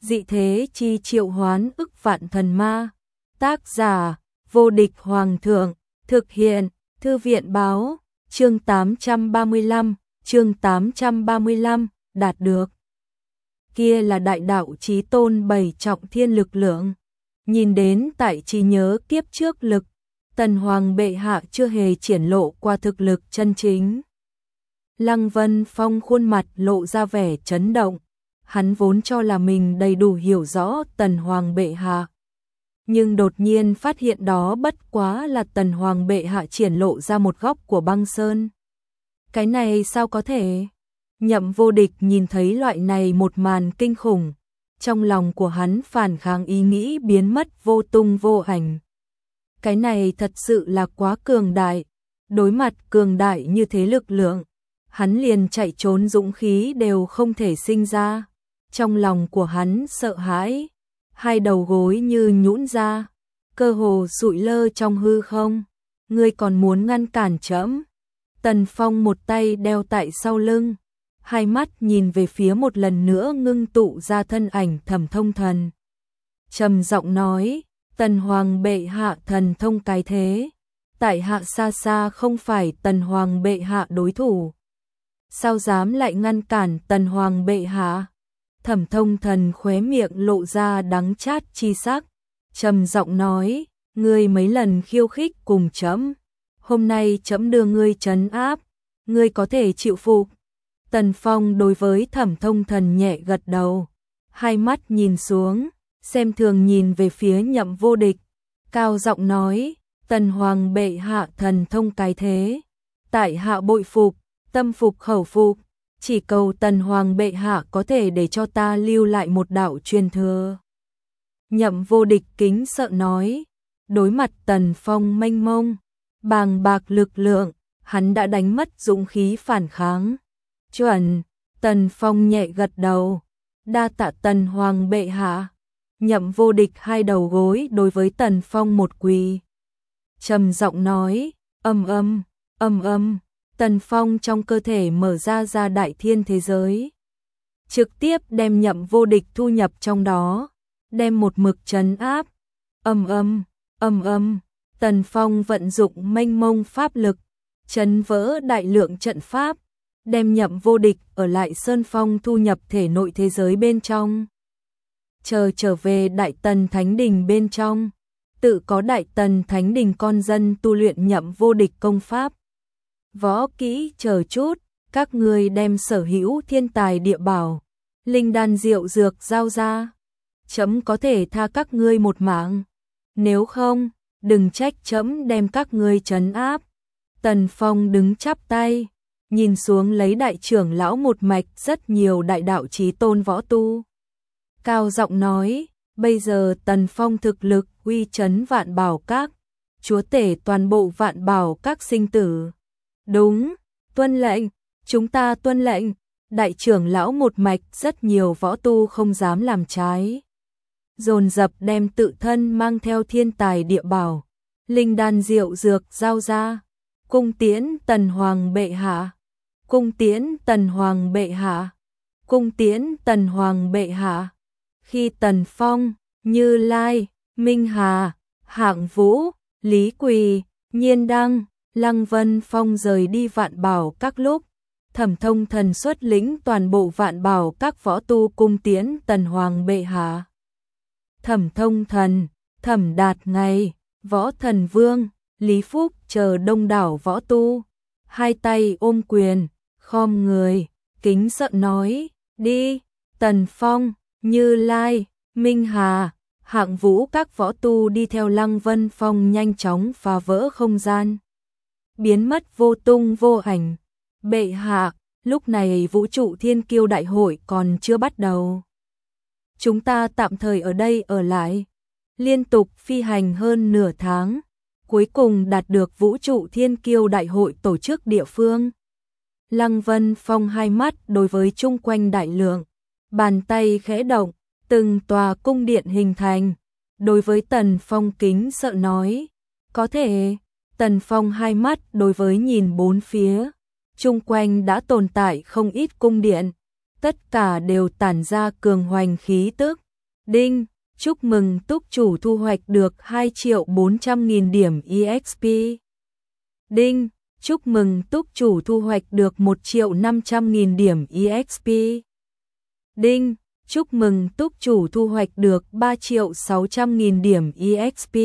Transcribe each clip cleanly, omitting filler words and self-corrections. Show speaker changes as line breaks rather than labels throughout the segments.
Dị thế chi triệu hoán ức vạn thần ma. Tác giả, vô địch hoàng thượng. Thực hiện, thư viện báo. Chương 835, đạt được. Kia là đại đạo chí tôn 7 trọng thiên lực lượng. Nhìn đến tại trí nhớ kiếp trước lực, Tần Hoàng bệ hạ chưa hề triển lộ qua thực lực chân chính. Lăng Vân Phong khuôn mặt lộ ra vẻ chấn động, hắn vốn cho là mình đầy đủ hiểu rõ Tần Hoàng bệ hạ. Nhưng đột nhiên phát hiện đó bất quá là Tần Hoàng bệ hạ triển lộ ra một góc của băng sơn. Cái này sao có thể? Nhậm Vô Địch nhìn thấy loại này một màn kinh khủng, trong lòng của hắn phản kháng ý nghĩ biến mất vô tung vô ảnh. Cái này thật sự là quá cường đại, đối mặt cường đại như thế lực lượng, hắn liền chạy trốn dũng khí đều không thể sinh ra. Trong lòng của hắn sợ hãi, hai đầu gối như nhũn ra, cơ hồ sụi lơ trong hư không. Ngươi còn muốn ngăn cản trẫm? Tần Phong một tay đeo tại sau lưng, hai mắt nhìn về phía một lần nữa ngưng tụ ra thân ảnh Thẩm Thông Thần. Trầm giọng nói, Tần Hoàng bệ hạ thần thông cái thế, tại hạ xa xa không phải Tần Hoàng bệ hạ đối thủ. Sao dám lại ngăn cản Tần Hoàng bệ hạ? Thẩm Thông Thần khóe miệng lộ ra đắng chát chi sắc, trầm giọng nói, ngươi mấy lần khiêu khích cùng trẫm, hôm nay trẫm đưa ngươi trấn áp, ngươi có thể chịu phục? Tần Phong đối với Thẩm Thông Thần nhẹ gật đầu, hai mắt nhìn xuống, xem thường nhìn về phía Nhậm Vô Địch, cao giọng nói, Tần Hoàng bệ hạ thần thông cái thế, tại hạ bội phục, tâm phục khẩu phục, chỉ cầu Tần Hoàng bệ hạ có thể để cho ta lưu lại một đạo truyền thừa. Nhậm Vô Địch kính sợ nói, đối mặt Tần Phong mênh mông, bàng bạc lực lượng, hắn đã đánh mất dũng khí phản kháng. Chuẩn, Tần Phong nhẹ gật đầu, đa tạ Tần Hoàng bệ hạ. Nhậm Vô Địch hai đầu gối đối với Tần Phong một quỳ, trầm giọng nói, âm âm. Tần Phong trong cơ thể mở ra đại thiên thế giới, trực tiếp đem Nhậm Vô Địch thu nhập trong đó, đem một mực trấn áp. Âm. Tần Phong vận dụng mênh mông pháp lực, trấn vỡ đại lượng trận pháp, đem Nhậm Vô Địch ở lại Sơn Phong thu nhập thể nội thế giới bên trong. Trở về Đại Tần Thánh Đình bên trong, tự có Đại Tần Thánh Đình con dân tu luyện Nhậm Vô Địch công pháp. Võ kỹ chờ chút, các ngươi đem sở hữu thiên tài địa bảo, linh đan diệu dược giao ra, trẫm có thể tha các ngươi một mạng, nếu không, đừng trách trẫm đem các ngươi trấn áp. Tần Phong đứng chắp tay, nhìn xuống lấy đại trưởng lão một mạch rất nhiều đại đạo chí tôn võ tu. Cao giọng nói, bây giờ Tần Phong thực lực uy chấn Vạn Bảo Các, chúa tể toàn bộ Vạn Bảo Các sinh tử. Đúng, tuân lệnh, chúng ta tuân lệnh. Đại trưởng lão một mạch rất nhiều võ tu không dám làm trái, dồn dập đem tự thân mang theo thiên tài địa bảo, linh đan diệu dược giao ra. Cung tiễn Tần Hoàng bệ hạ, cung tiễn Tần Hoàng bệ hạ, cung tiễn Tần Hoàng bệ hạ. Khi Tần Phong, Như Lai, Minh Hà, Hạng Vũ, Lý Quỳ, Nhiên Đăng, Lăng Vân Phong rời đi Vạn Bảo Các lúc, Thẩm Thông Thần xuất lĩnh toàn bộ Vạn Bảo Các võ tu cung tiễn Tần Hoàng bệ hạ. Thẩm Thông Thần, Thẩm Đạt Ngày, Võ Thần Vương, Lý Phúc chờ đông đảo võ tu, hai tay ôm quyền, khom người, kính sợ nói, đi. Tần Phong, Như Lai, Minh Hà, Hạng Vũ các võ tu đi theo Lăng Vân Phong nhanh chóng phá vỡ không gian, biến mất vô tung vô ảnh. Bệ hạ, lúc này Vũ trụ Thiên Kiêu đại hội còn chưa bắt đầu, chúng ta tạm thời ở đây ở lại. Liên tục phi hành hơn nửa tháng, cuối cùng đạt được Vũ trụ Thiên Kiêu đại hội tổ chức địa phương. Lăng Vân Phong hai mắt đối với chung quanh đại lượng, bàn tay khẽ động, từng tòa cung điện hình thành, đối với Tần Phong kính sợ nói, có thể. Tần Phong hai mắt đối với nhìn bốn phía, chung quanh đã tồn tại không ít cung điện, tất cả đều tản ra cường hoành khí tức, Đinh, chúc mừng túc chủ thu hoạch được 2.400.000 điểm EXP. Đinh, chúc mừng túc chủ thu hoạch được 1.500.000 điểm EXP. Đinh, chúc mừng túc chủ thu hoạch được 3.600.000 điểm EXP.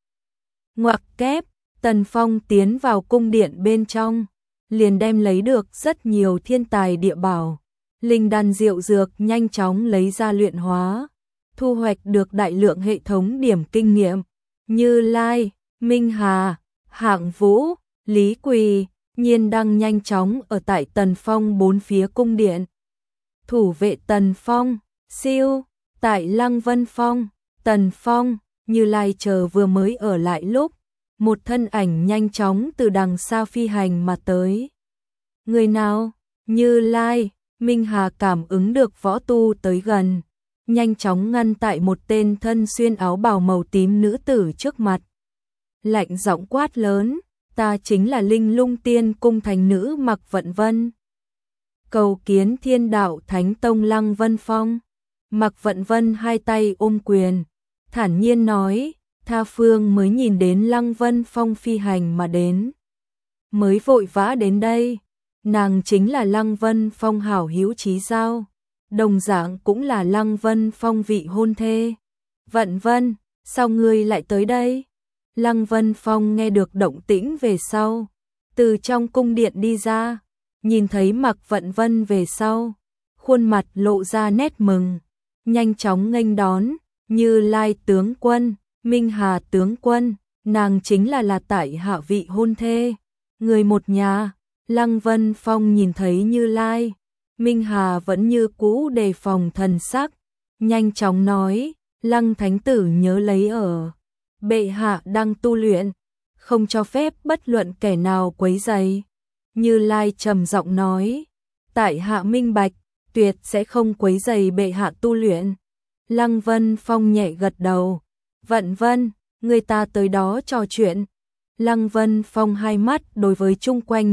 Ngoặc kép, Tần Phong tiến vào cung điện bên trong, liền đem lấy được rất nhiều thiên tài địa bảo, linh đan diệu dược nhanh chóng lấy ra luyện hóa, thu hoạch được đại lượng hệ thống điểm kinh nghiệm, Như Lai, Minh Hà, Hạng Vũ, Lý Quỳ, Nhiên Đăng nhanh chóng ở tại Tần Phong bốn phía cung điện. Thủ vệ Tần Phong, siêu, tại Lăng Vân Phong, Tần Phong, Như Lai chờ vừa mới ở lại lúc, một thân ảnh nhanh chóng từ đằng xa phi hành mà tới. Người nào? Như Lai, Minh Hà cảm ứng được võ tu tới gần, nhanh chóng ngăn tại một tên thân xuyên áo bào màu tím nữ tử trước mặt. Lạnh giọng quát lớn, ta chính là Linh Lung Tiên cung thành nữ Mạc Vận Vân. Cầu kiến Thiên Đạo Thánh Tông Lăng Vân Phong. Mạc Vận Vân hai tay ôm quyền, thản nhiên nói, tha phương mới nhìn đến Lăng Vân Phong phi hành mà đến, mới vội vã đến đây. Nàng chính là Lăng Vân Phong hảo hữu chí giao, đồng dạng cũng là Lăng Vân Phong vị hôn thê. Vận Vân, sao ngươi lại tới đây? Lăng Vân Phong nghe được động tĩnh về sau, từ trong cung điện đi ra, nhìn thấy Mạc Vận Vân về sau, khuôn mặt lộ ra nét mừng, nhanh chóng nghênh đón, Như Lai tướng quân, Minh Hà tướng quân, nàng chính là tại hạ vị hôn thê, người một nhà. Lăng Vân Phong nhìn thấy Như Lai, Minh Hà vẫn như cũ đề phòng thần sắc, nhanh chóng nói, Lăng Thánh Tử nhớ lấy ở, bệ hạ đang tu luyện, không cho phép bất luận kẻ nào quấy rầy. Như Lai trầm giọng nói, tại hạ minh bạch, tuyệt sẽ không quấy rầy bệ hạ tu luyện. Lăng Vân Phong nhẹ gật đầu, Vận Vân, người ta tới đó trò chuyện. Lăng Vân Phong hai mắt đối với chung quanh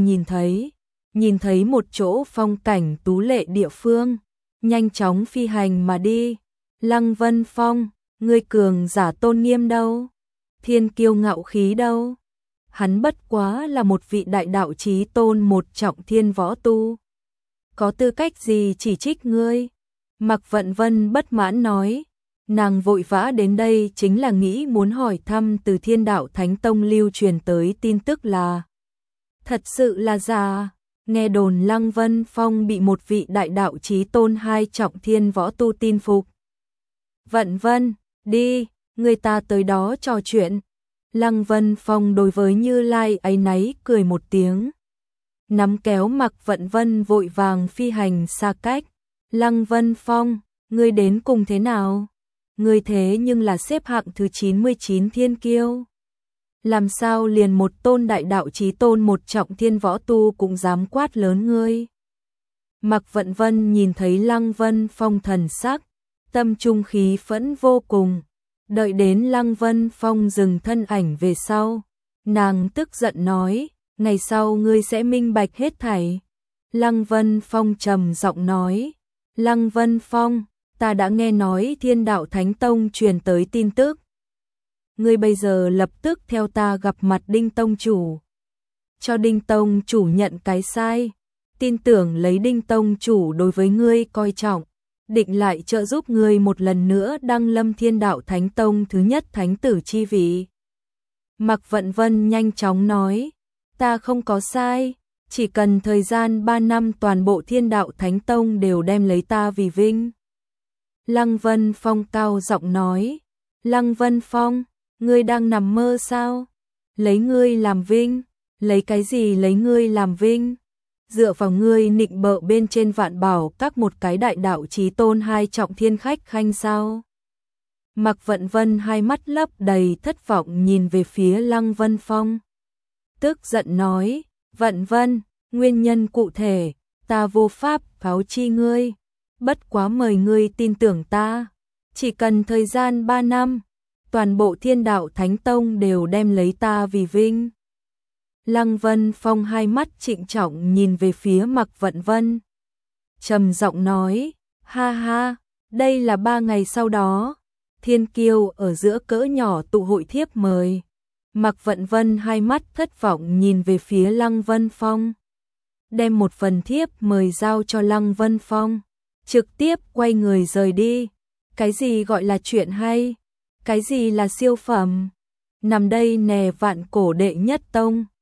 nhìn thấy một chỗ phong cảnh tú lệ địa phương, nhanh chóng phi hành mà đi. Lăng Vân Phong, ngươi cường giả tôn nghiêm đâu? Thiên kiêu ngạo khí đâu? Hắn bất quá là một vị đại đạo chí tôn một trọng thiên võ tu. Có tư cách gì chỉ trích ngươi? Mạc Vận Vân bất mãn nói. Nàng vội vã đến đây chính là nghĩ muốn hỏi thăm từ Thiên Đạo Thánh Tông lưu truyền tới tin tức là thật sự là giả. Nghe đồn Lăng Vân Phong bị một vị đại đạo chí tôn hai trọng thiên võ tu tin phục. Vận Vân, đi, người ta tới đó trò chuyện. Lăng Vân Phong đối với Như Lai áy náy cười một tiếng, nắm kéo Mạc Vận Vân vội vàng phi hành xa cách. Lăng Vân Phong, ngươi đến cùng thế nào? Ngươi thế nhưng là xếp hạng thứ 99 thiên kiêu. Làm sao liền một tôn đại đạo chí tôn một trọng thiên võ tu cũng dám quát lớn ngươi? Mạc Vận Vân nhìn thấy Lăng Vân Phong thần sắc, tâm trung khí phẫn vô cùng. Đợi đến Lăng Vân Phong dừng thân ảnh về sau, nàng tức giận nói, ngày sau ngươi sẽ minh bạch hết thảy. Lăng Vân Phong trầm giọng nói, Lăng Vân Phong, ta đã nghe nói Thiên Đạo Thánh Tông truyền tới tin tức. Ngươi bây giờ lập tức theo ta gặp mặt Đinh Tông Chủ. Cho Đinh Tông Chủ nhận cái sai. Tin tưởng lấy Đinh Tông Chủ đối với ngươi coi trọng, định lại trợ giúp ngươi một lần nữa đăng lâm Thiên Đạo Thánh Tông thứ nhất thánh tử chi vị. Mạc Vận Vân nhanh chóng nói, ta không có sai, chỉ cần thời gian 3 năm toàn bộ Thiên Đạo Thánh Tông đều đem lấy ta vì vinh. Lăng Vân Phong cao giọng nói, Lăng Vân Phong, ngươi đang nằm mơ sao? Lấy ngươi làm vinh? Lấy cái gì lấy ngươi làm vinh? Dựa vào ngươi nịnh bợ bên trên Vạn Bảo các một cái đại đạo chí tôn hai trọng thiên khách khanh sao? Mạc Vận Vân hai mắt lấp đầy thất vọng nhìn về phía Lăng Vân Phong. Tức giận nói, Vận Vân, nguyên nhân cụ thể, ta vô pháp cáo chi ngươi. Bất quá mời ngươi tin tưởng ta, chỉ cần thời gian 3 năm, toàn bộ Thiên Đạo Thánh Tông đều đem lấy ta vì vinh. Lăng Vân Phong hai mắt trịnh trọng nhìn về phía Mạc Vận Vân, trầm giọng nói, ha ha, đây là 3 ngày sau đó. thiên kiêu ở giữa cỡ nhỏ tụ hội thiếp mời. Mạc Vận Vân hai mắt thất vọng nhìn về phía Lăng Vân Phong. Đem một phần thiếp mời giao cho Lăng Vân Phong. Trực tiếp quay người rời đi. Cái gì gọi là chuyện hay? Cái gì là siêu phẩm? Nằm đây nè vạn cổ đệ nhất tông.